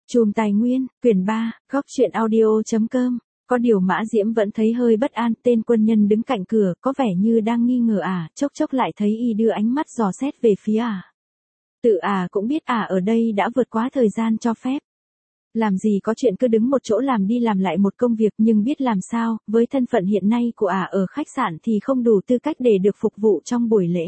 Chùm Tài Nguyên, quyển 3, góc truyện audio.com. Có điều Mã Diễm vẫn thấy hơi bất an, tên quân nhân đứng cạnh cửa, có vẻ như đang nghi ngờ chốc chốc lại thấy y đưa ánh mắt dò xét về phía Tự cũng biết ở đây đã vượt quá thời gian cho phép. Làm gì có chuyện cứ đứng một chỗ làm đi làm lại một công việc, nhưng biết làm sao, với thân phận hiện nay của ở khách sạn thì không đủ tư cách để được phục vụ trong buổi lễ.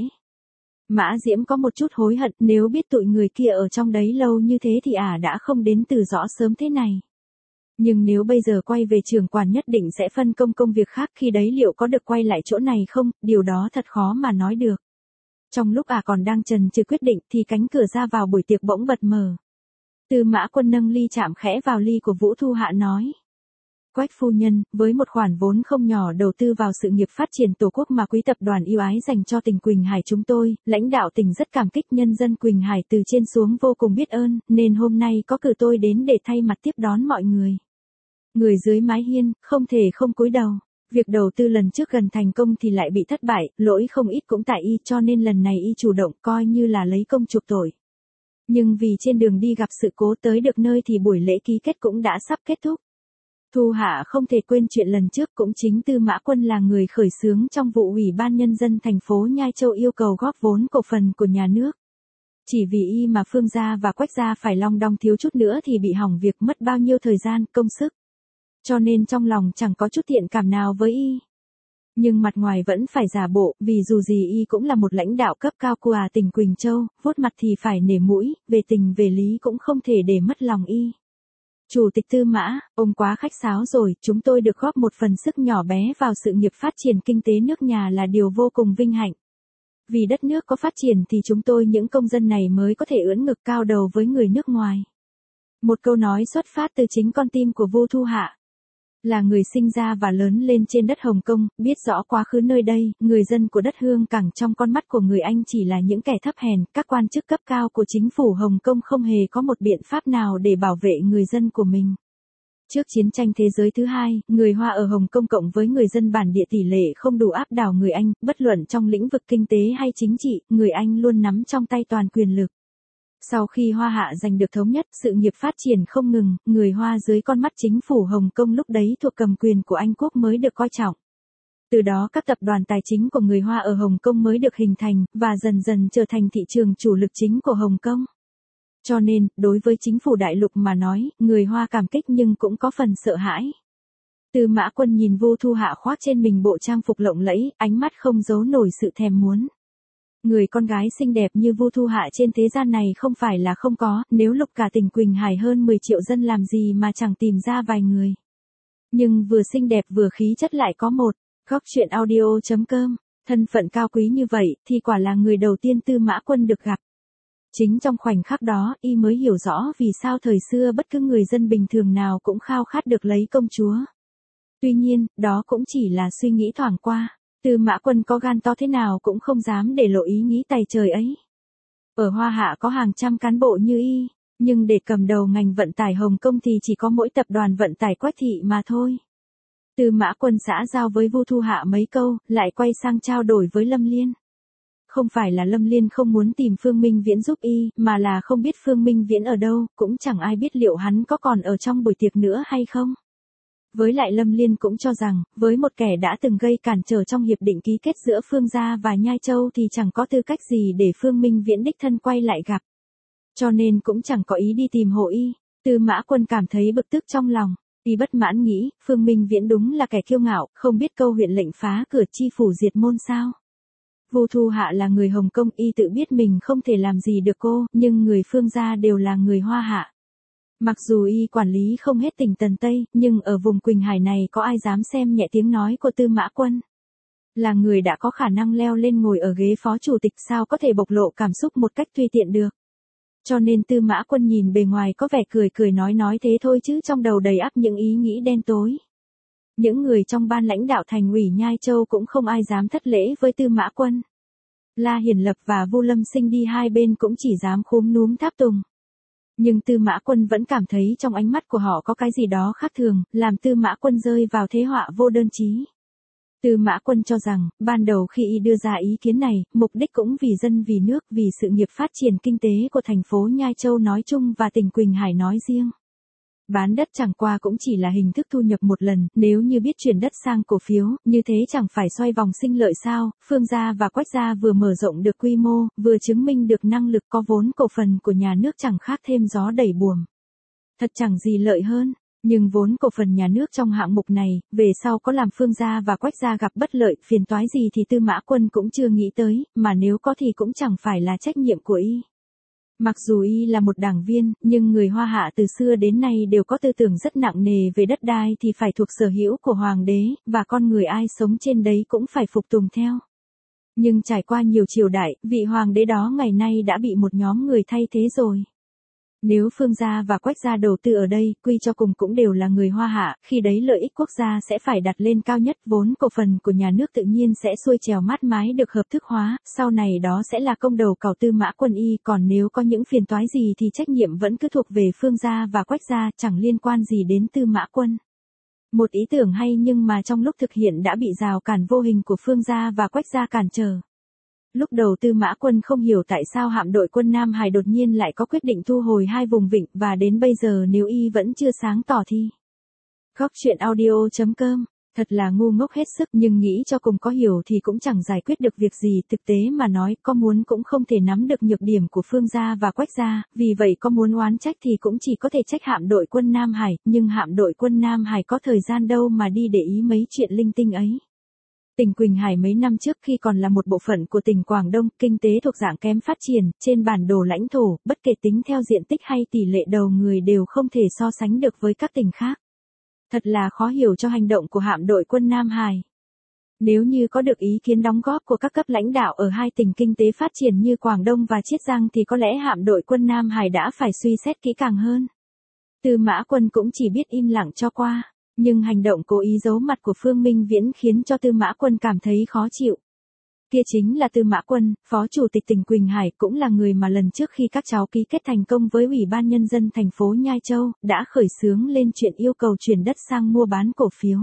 Mã Diễm có một chút hối hận, nếu biết tụi người kia ở trong đấy lâu như thế thì đã không đến từ rõ sớm thế này. Nhưng nếu bây giờ quay về trường quản nhất định sẽ phân công công việc khác, khi đấy liệu có được quay lại chỗ này không, điều đó thật khó mà nói được. Trong lúc còn đang chần chừ quyết định thì cánh cửa ra vào buổi tiệc bỗng bật mở. Tư Mã Quân nâng ly chạm khẽ vào ly của Vũ Thu Hạ nói. Quách phu nhân, với một khoản vốn không nhỏ đầu tư vào sự nghiệp phát triển Tổ quốc mà quý tập đoàn yêu ái dành cho tỉnh Quỳnh Hải chúng tôi, lãnh đạo tỉnh rất cảm kích, nhân dân Quỳnh Hải từ trên xuống vô cùng biết ơn, nên hôm nay có cử tôi đến để thay mặt tiếp đón mọi người. Người dưới mái hiên, không thể không cúi đầu. Việc đầu tư lần trước gần thành công thì lại bị thất bại, lỗi không ít cũng tại y, cho nên lần này y chủ động coi như là lấy công chuộc tội. Nhưng vì trên đường đi gặp sự cố, tới được nơi thì buổi lễ ký kết cũng đã sắp kết thúc. Thu Hạ không thể quên chuyện lần trước, cũng chính Tư Mã Quân là người khởi xướng trong vụ Ủy ban Nhân dân thành phố Nhai Châu yêu cầu góp vốn cổ phần của nhà nước. Chỉ vì y mà Phương gia và Quách gia phải long đong thiếu chút nữa thì bị hỏng việc, mất bao nhiêu thời gian, công sức. Cho nên trong lòng chẳng có chút thiện cảm nào với y. Nhưng mặt ngoài vẫn phải giả bộ, vì dù gì y cũng là một lãnh đạo cấp cao của tỉnh Quỳnh Châu, vuốt mặt thì phải nể mũi, về tình về lý cũng không thể để mất lòng y. Chủ tịch Tư Mã, ông quá khách sáo rồi, chúng tôi được góp một phần sức nhỏ bé vào sự nghiệp phát triển kinh tế nước nhà là điều vô cùng vinh hạnh. Vì đất nước có phát triển thì chúng tôi những công dân này mới có thể ưỡn ngực cao đầu với người nước ngoài. Một câu nói xuất phát từ chính con tim của Vu Thu Hạ. Là người sinh ra và lớn lên trên đất Hồng Kông, biết rõ quá khứ nơi đây, người dân của đất Hương Cảng trong con mắt của người Anh chỉ là những kẻ thấp hèn, các quan chức cấp cao của chính phủ Hồng Kông không hề có một biện pháp nào để bảo vệ người dân của mình. Trước chiến tranh thế giới thứ hai, người Hoa ở Hồng Kông cộng với người dân bản địa tỷ lệ không đủ áp đảo người Anh, bất luận trong lĩnh vực kinh tế hay chính trị, người Anh luôn nắm trong tay toàn quyền lực. Sau khi Hoa Hạ giành được thống nhất, sự nghiệp phát triển không ngừng, người Hoa dưới con mắt chính phủ Hồng Kông lúc đấy thuộc cầm quyền của Anh quốc mới được coi trọng. Từ đó các tập đoàn tài chính của người Hoa ở Hồng Kông mới được hình thành, và dần dần trở thành thị trường chủ lực chính của Hồng Kông. Cho nên, đối với chính phủ đại lục mà nói, người Hoa cảm kích nhưng cũng có phần sợ hãi. Tư Mã Quân nhìn Vu Thu Hạ khoác trên mình bộ trang phục lộng lẫy, ánh mắt không giấu nổi sự thèm muốn. Người con gái xinh đẹp như Vu Thu Hạ trên thế gian này không phải là không có, nếu lục cả tỉnh Quỳnh Hải hơn 10 triệu dân làm gì mà chẳng tìm ra vài người. Nhưng vừa xinh đẹp vừa khí chất lại có một. Góc truyện audio.com, thân phận cao quý như vậy thì quả là người đầu tiên Tư Mã Quân được gặp. Chính trong khoảnh khắc đó, y mới hiểu rõ vì sao thời xưa bất cứ người dân bình thường nào cũng khao khát được lấy công chúa. Tuy nhiên, đó cũng chỉ là suy nghĩ thoảng qua. Tư Mã Quân có gan to thế nào cũng không dám để lộ ý nghĩ tày trời ấy. Ở Hoa Hạ có hàng trăm cán bộ như y, nhưng để cầm đầu ngành vận tải Hồng Kông thì chỉ có mỗi tập đoàn vận tải Quách thị mà thôi. Tư Mã Quân xã giao với Vu Thu Hạ mấy câu, lại quay sang trao đổi với Lâm Liên. Không phải là Lâm Liên không muốn tìm Phương Minh Viễn giúp y, mà là không biết Phương Minh Viễn ở đâu, cũng chẳng ai biết liệu hắn có còn ở trong buổi tiệc nữa hay không. Với lại Lâm Liên cũng cho rằng, với một kẻ đã từng gây cản trở trong hiệp định ký kết giữa Phương gia và Nhai Châu thì chẳng có tư cách gì để Phương Minh Viễn đích thân quay lại gặp. Cho nên cũng chẳng có ý đi tìm hộ y. Tư Mã Quân cảm thấy bực tức trong lòng. Y bất mãn nghĩ, Phương Minh Viễn đúng là kẻ kiêu ngạo, không biết câu huyện lệnh phá cửa chi phủ diệt môn sao. Vu Thu Hạ là người Hồng Kông, y tự biết mình không thể làm gì được cô, nhưng người Phương gia đều là người Hoa Hạ. Mặc dù y quản lý không hết tỉnh Tần Tây, nhưng ở vùng Quỳnh Hải này có ai dám xem nhẹ tiếng nói của Tư Mã Quân. Là người đã có khả năng leo lên ngồi ở ghế phó chủ tịch, sao có thể bộc lộ cảm xúc một cách tùy tiện được. Cho nên Tư Mã Quân nhìn bề ngoài có vẻ cười cười nói thế thôi chứ trong đầu đầy ắp những ý nghĩ đen tối. Những người trong ban lãnh đạo thành ủy Nhai Châu cũng không ai dám thất lễ với Tư Mã Quân. La Hiển Lập và Vu Lâm Sinh đi hai bên cũng chỉ dám khúm núm tháp tùng. Nhưng Tư Mã Quân vẫn cảm thấy trong ánh mắt của họ có cái gì đó khác thường, làm Tư Mã Quân rơi vào thế họa vô đơn chí. Tư Mã Quân cho rằng, ban đầu khi y đưa ra ý kiến này, mục đích cũng vì dân vì nước, vì sự nghiệp phát triển kinh tế của thành phố Nhai Châu nói chung và tỉnh Quỳnh Hải nói riêng. Bán đất chẳng qua cũng chỉ là hình thức thu nhập một lần, nếu như biết chuyển đất sang cổ phiếu, như thế chẳng phải xoay vòng sinh lợi sao? Phương gia và Quách gia vừa mở rộng được quy mô, vừa chứng minh được năng lực có vốn cổ phần của nhà nước chẳng khác thêm gió đẩy buồm. Thật chẳng gì lợi hơn. Nhưng vốn cổ phần nhà nước trong hạng mục này, về sau có làm Phương gia và Quách gia gặp bất lợi, phiền toái gì thì Tư Mã Quân cũng chưa nghĩ tới, mà nếu có thì cũng chẳng phải là trách nhiệm của y. Mặc dù y là một đảng viên, nhưng người Hoa Hạ từ xưa đến nay đều có tư tưởng rất nặng nề về đất đai thì phải thuộc sở hữu của hoàng đế, và con người ai sống trên đấy cũng phải phục tùng theo. Nhưng trải qua nhiều triều đại, vị hoàng đế đó ngày nay đã bị một nhóm người thay thế rồi. Nếu Phương gia và Quách gia đầu tư ở đây, quy cho cùng cũng đều là người Hoa Hạ, khi đấy lợi ích quốc gia sẽ phải đặt lên cao nhất, vốn cổ phần của nhà nước tự nhiên sẽ xuôi trèo mát mái được hợp thức hóa, sau này đó sẽ là công đầu cào Tư Mã Quân y, còn nếu có những phiền toái gì thì trách nhiệm vẫn cứ thuộc về Phương gia và Quách gia, chẳng liên quan gì đến Tư Mã Quân. Một ý tưởng hay nhưng mà trong lúc thực hiện đã bị rào cản vô hình của Phương gia và Quách gia cản trở. Lúc đầu Tư Mã Quân không hiểu tại sao hạm đội quân Nam Hải đột nhiên lại có quyết định thu hồi 2 vùng vịnh, và đến bây giờ nếu y vẫn chưa sáng tỏ thì. Góc truyện audio.com, thật là ngu ngốc hết sức, nhưng nghĩ cho cùng có hiểu thì cũng chẳng giải quyết được việc gì, thực tế mà nói có muốn cũng không thể nắm được nhược điểm của Phương gia và Quách gia, vì vậy có muốn oán trách thì cũng chỉ có thể trách hạm đội quân Nam Hải, nhưng hạm đội quân Nam Hải có thời gian đâu mà đi để ý mấy chuyện linh tinh ấy. Tỉnh Quỳnh Hải mấy năm trước khi còn là một bộ phận của tỉnh Quảng Đông, kinh tế thuộc dạng kém phát triển, trên bản đồ lãnh thổ, bất kể tính theo diện tích hay tỷ lệ đầu người đều không thể so sánh được với các tỉnh khác. Thật là khó hiểu cho hành động của hạm đội quân Nam Hải. Nếu như có được ý kiến đóng góp của các cấp lãnh đạo ở hai tỉnh kinh tế phát triển như Quảng Đông và Chiết Giang thì có lẽ hạm đội quân Nam Hải đã phải suy xét kỹ càng hơn. Tư Mã Quân cũng chỉ biết im lặng cho qua. Nhưng hành động cố ý giấu mặt của Phương Minh Viễn khiến cho Tư Mã Quân cảm thấy khó chịu. Kia chính là Tư Mã Quân, Phó Chủ tịch tỉnh Quỳnh Hải, cũng là người mà lần trước khi các cháu ký kết thành công với Ủy ban Nhân dân thành phố Nhai Châu, đã khởi xướng lên chuyện yêu cầu chuyển đất sang mua bán cổ phiếu.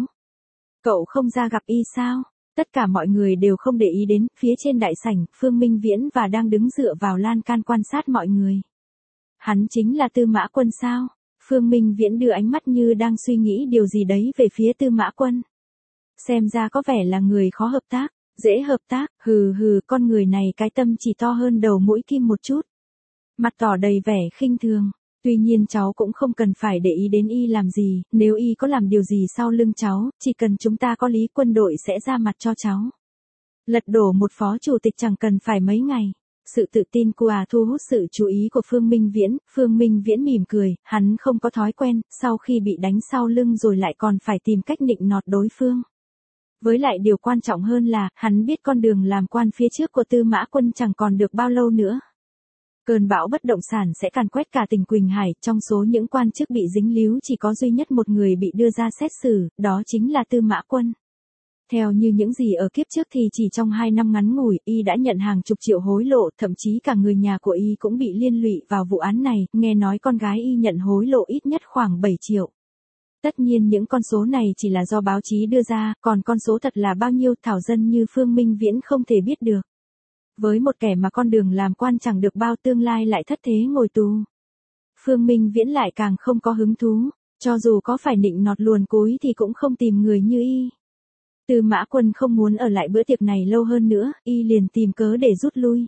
Cậu không ra gặp y sao? Tất cả mọi người đều không để ý đến, phía trên đại sảnh, Phương Minh Viễn và đang đứng dựa vào lan can quan sát mọi người. Hắn chính là Tư Mã Quân sao? Phương Minh Viễn đưa ánh mắt như đang suy nghĩ điều gì đấy về phía Tư Mã Quân. Xem ra có vẻ là người khó hợp tác, dễ hợp tác, con người này cái tâm chỉ to hơn đầu mũi kim một chút. Mặt tỏ đầy vẻ khinh thường, tuy nhiên cháu cũng không cần phải để ý đến y làm gì, nếu y có làm điều gì sau lưng cháu, chỉ cần chúng ta có lý quân đội sẽ ra mặt cho cháu. Lật đổ một phó chủ tịch chẳng cần phải mấy ngày. Sự tự tin của thu hút sự chú ý của Phương Minh Viễn mỉm cười, hắn không có thói quen, sau khi bị đánh sau lưng rồi lại còn phải tìm cách nịnh nọt đối phương. Với lại điều quan trọng hơn là, hắn biết con đường làm quan phía trước của Tư Mã Quân chẳng còn được bao lâu nữa. Cơn bão bất động sản sẽ càn quét cả tỉnh Quỳnh Hải, trong số những quan chức bị dính líu chỉ có duy nhất một người bị đưa ra xét xử, đó chính là Tư Mã Quân. Theo như những gì ở kiếp trước thì chỉ trong 2 năm ngắn ngủi, y đã nhận hàng chục triệu hối lộ, thậm chí cả người nhà của y cũng bị liên lụy vào vụ án này, nghe nói con gái y nhận hối lộ ít nhất khoảng 7 triệu. Tất nhiên những con số này chỉ là do báo chí đưa ra, còn con số thật là bao nhiêu thảo dân như Phương Minh Viễn không thể biết được. Với một kẻ mà con đường làm quan chẳng được bao tương lai lại thất thế ngồi tù. Phương Minh Viễn lại càng không có hứng thú, cho dù có phải nịnh nọt luồn cúi thì cũng không tìm người như y. Tư Mã Quân không muốn ở lại bữa tiệc này lâu hơn nữa, y liền tìm cớ để rút lui.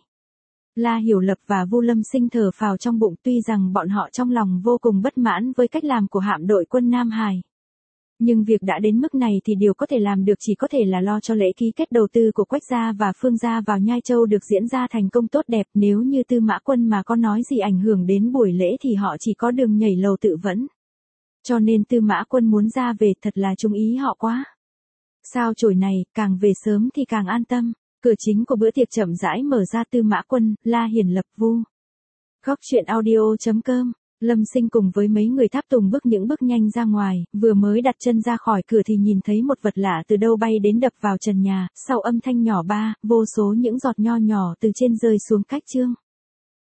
La Hiểu Lập và Vu Lâm Sinh thở phào trong bụng, tuy rằng bọn họ trong lòng vô cùng bất mãn với cách làm của hạm đội quân Nam Hải. Nhưng việc đã đến mức này thì điều có thể làm được chỉ có thể là lo cho lễ ký kết đầu tư của Quách gia và Phương gia vào Nhai Châu được diễn ra thành công tốt đẹp, nếu như Tư Mã Quân mà có nói gì ảnh hưởng đến buổi lễ thì họ chỉ có đường nhảy lầu tự vẫn. Cho nên Tư Mã Quân muốn ra về thật là trung ý họ quá. Sao chổi này, càng về sớm thì càng an tâm. Cửa chính của bữa tiệc chậm rãi mở ra. Tư Mã Quân, La Hiển Lập, Vu. Góc truyện audio.com. Lâm Sinh cùng với mấy người tháp tùng những bước nhanh ra ngoài, vừa mới đặt chân ra khỏi cửa thì nhìn thấy một vật lạ từ đâu bay đến đập vào trần nhà, sau âm thanh nhỏ ba, vô số những giọt nho nhỏ từ trên rơi xuống cách chương.